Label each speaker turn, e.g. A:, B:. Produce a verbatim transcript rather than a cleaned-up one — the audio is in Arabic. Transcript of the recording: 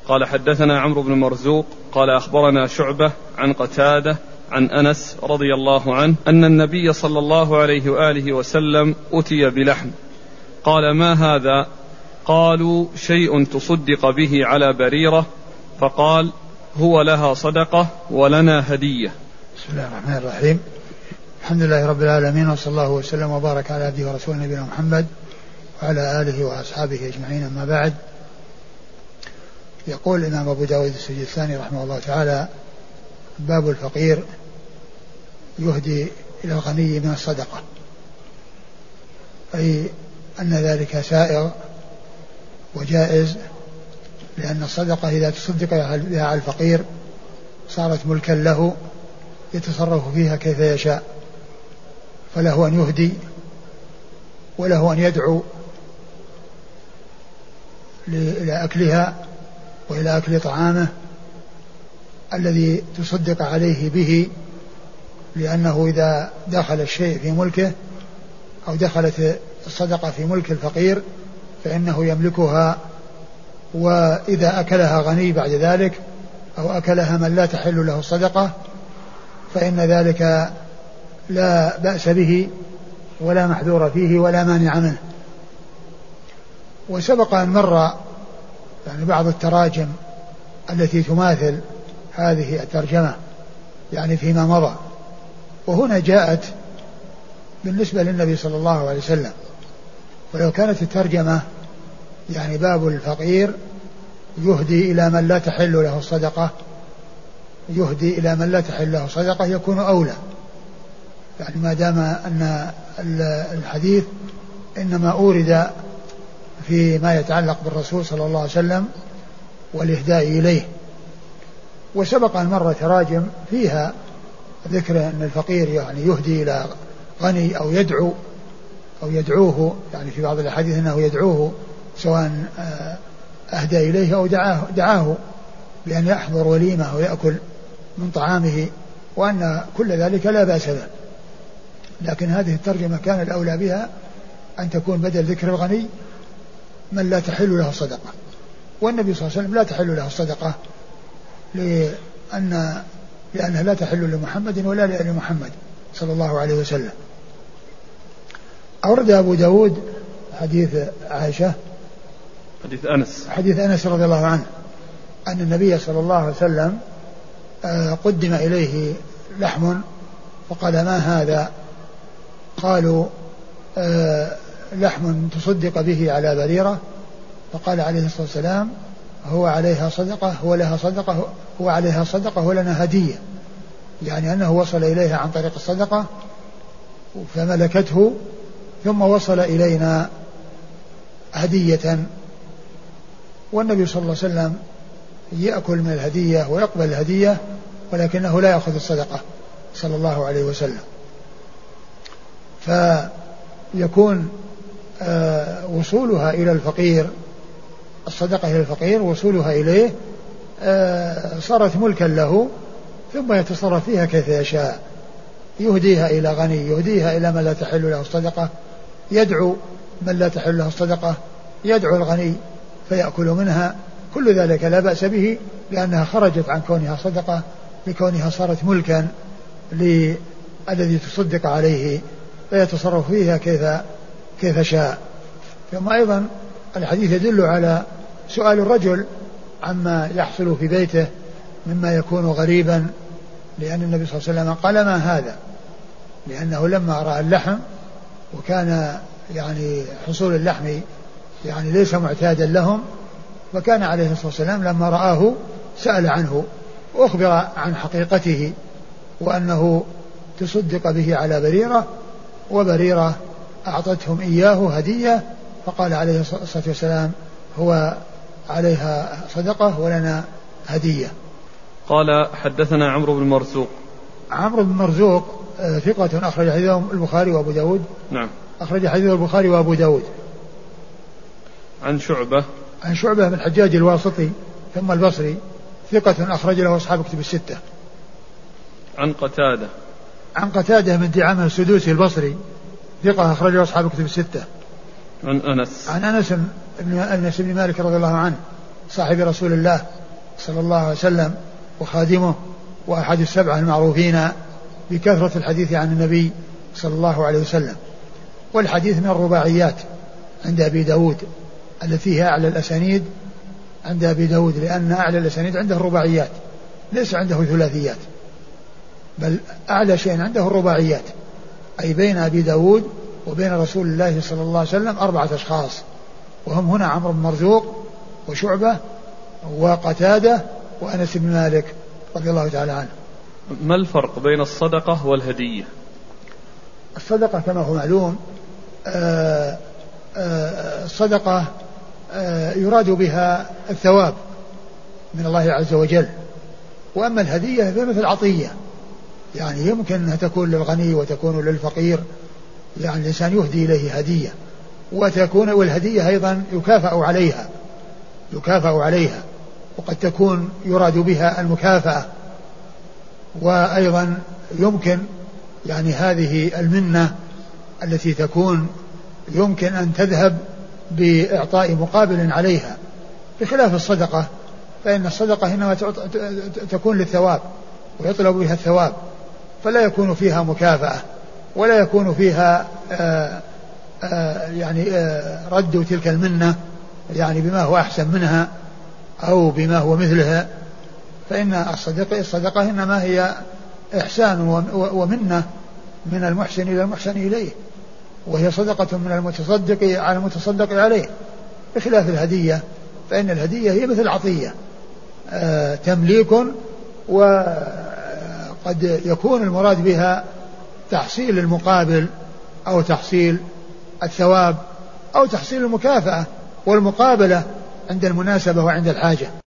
A: قال حدثنا عمرو بن مرزوق قال أخبرنا شعبة عن قتادة عن أنس رضي الله عنه أن النبي صلى الله عليه وآله وسلم أتي بلحم قال ما هذا؟ قالوا شيء تصدق به على بريرة، فقال هو لها صدقة ولنا هدية.
B: بسم الله الرحمن الرحيم، الحمد لله رب العالمين، وصلى الله وسلم وبارك على عبده ورسوله نبينا محمد وعلى آله وأصحابه أجمعين، أما بعد. يقول الإمام أبو داود السجستاني رحمه الله تعالى: باب الفقير يهدي إلى الغني من الصدقة، أي أن ذلك سائغ وجائز، لأن الصدقة إذا تصدق بها على الفقير صارت ملكا له يتصرف فيها كيف يشاء، فله أن يهدي وله أن يدعو إلى أكلها وإلى أكل طعامه الذي تصدق عليه به، لأنه إذا دخل الشيء في ملكه أو دخلت الصدقة في ملك الفقير فإنه يملكها، وإذا أكلها غني بعد ذلك أو أكلها من لا تحل له الصدقة فإن ذلك لا بأس به ولا محذور فيه ولا مانع منه. وسبق أن مر يعني بعض التراجم التي تماثل هذه الترجمة يعني فيما مضى، وهنا جاءت بالنسبة للنبي صلى الله عليه وسلم. ولو كانت الترجمة يعني باب الفقير يهدي إلى من لا تحل له الصدقة، يهدي إلى من لا تحل له الصدقة يكون أولى، يعني ما دام أن الحديث إنما أورد فيما يتعلق بالرسول صلى الله عليه وسلم والإهداء إليه. وسبق أن مر تراجم فيها ذكر أن الفقير يعني يهدي إلى غني أو يدعو أو يدعوه، يعني في بعض الأحاديث أنه يدعوه سواء أهدى إليه أو دعاه, دعاه بأن يحضر وليمة ويأكل من طعامه، وأن كل ذلك لا بأس به. لكن هذه الترجمة كان الأولى بها أن تكون بدل ذكر الغني من لا تحل له الصدقة، والنبي صلى الله عليه وسلم لا تحل له الصدقة لأن لأنها لا تحل لمحمد ولا لآل محمد صلى الله عليه وسلم. أورد أبو داود حديث عائشة
A: حديث أنس
B: حديث أنس رضي الله عنه أن النبي صلى الله عليه وسلم قدم إليه لحم فقال ما هذا؟ قالوا لحم تصدق به على بريرة، فقال عليه الصلاة والسلام هو عليها صدقة هو لها صدقة هو عليها صدقة ولنا هدية، يعني أنه وصل إليها عن طريق الصدقة فملكته ثم وصل إلينا هدية. والنبي صلى الله عليه وسلم يأكل من الهدية ويقبل الهدية، ولكنه لا يأخذ الصدقة صلى الله عليه وسلم. فيكون آه وصولها إلى الفقير، الصدقة إلى الفقير وصولها إليه آه صارت ملكا له، ثم يتصرف فيها كيف يشاء، يهديها إلى غني، يهديها إلى من لا تحل له الصدقة، يدعو من لا تحل له الصدقة، يدعو الغني فيأكل منها، كل ذلك لا بأس به، لأنها خرجت عن كونها صدقة لكونها صارت ملكا للذي تصدق عليه فيتصرف فيها كيف كيف شاء. ثم أيضا الحديث يدل على سؤال الرجل عما يحصل في بيته مما يكون غريبا، لأن النبي صلى الله عليه وسلم قال ما هذا؟ لأنه لما رأى اللحم وكان يعني حصول اللحم يعني ليس معتادا لهم، فكان عليه الصلاة والسلام لما رآه سأل عنه وأخبر عن حقيقته وأنه تصدق به على بريرة، وبريرة أعطتهم إياه هدية، فقال عليه الصلاة والسلام هو عليها صدقة ولنا هدية.
A: قال حدثنا عمرو بن مرزوق.
B: عمرو بن مرزوق ثقة أخرج حديثه البخاري وأبو داود.
A: نعم.
B: أخرج حديثه البخاري وأبو داود.
A: عن شعبة
B: عن شعبة بن الحجاج الواسطي ثم البصري ثقة أخرج له أصحاب كتب الستة.
A: عن قتادة
B: عن قتادة بن دعامة السدوسي البصري ثقة أخرج له أصحاب كتب الستة.
A: عن أنس
B: عن أنس بن أنس بن مالك رضي الله عنه صاحب رسول الله صلى الله عليه وسلم وخادمه وأحد السبعة المعروفين بكثرة الحديث عن النبي صلى الله عليه وسلم. والحديث من الرباعيات عند أبي داود التي هي أعلى الأسانيد عند أبي داود، لأن أعلى الأسانيد عنده الرباعيات ليس عنده ثلاثيات، بل أعلى شيء عنده الرباعيات، أي بين أبي داود وبين رسول الله صلى الله عليه وسلم أربعة أشخاص، وهم هنا عمرو بن مرزوق وشعبة وقتادة وأنس بن مالك رضي الله تعالى عنه.
A: ما الفرق بين الصدقة والهدية؟
B: الصدقة كما هو معلوم آآ آآ الصدقة آآ يراد بها الثواب من الله عز وجل، وأما الهدية فهي مثل عطية، يعني يمكن أنها تكون للغني وتكون للفقير، يعني الإنسان يهدي إليه هدية، وتكون والهدية أيضا يكافأ عليها يكافأ عليها وقد تكون يراد بها المكافأة. وأيضا يمكن يعني هذه المنة التي تكون يمكن أن تذهب بإعطاء مقابل عليها، بخلاف الصدقة فإن الصدقة إنما تكون للثواب ويطلب بها الثواب، فلا يكون فيها مكافأة ولا يكون فيها آآ آآ يعني آآ رد تلك المنة يعني بما هو أحسن منها أو بما هو مثلها. فإن الصدقة, الصدقة إنما هي إحسان ومنة من المحسن إلى المحسن إليه، وهي صدقة من المتصدق على المتصدق عليه، بخلاف الهدية فإن الهدية هي مثل عطية تمليك، وقد يكون المراد بها تحصيل المقابل أو تحصيل الثواب أو تحصيل المكافأة والمقابلة عند المناسبة وعند الحاجة.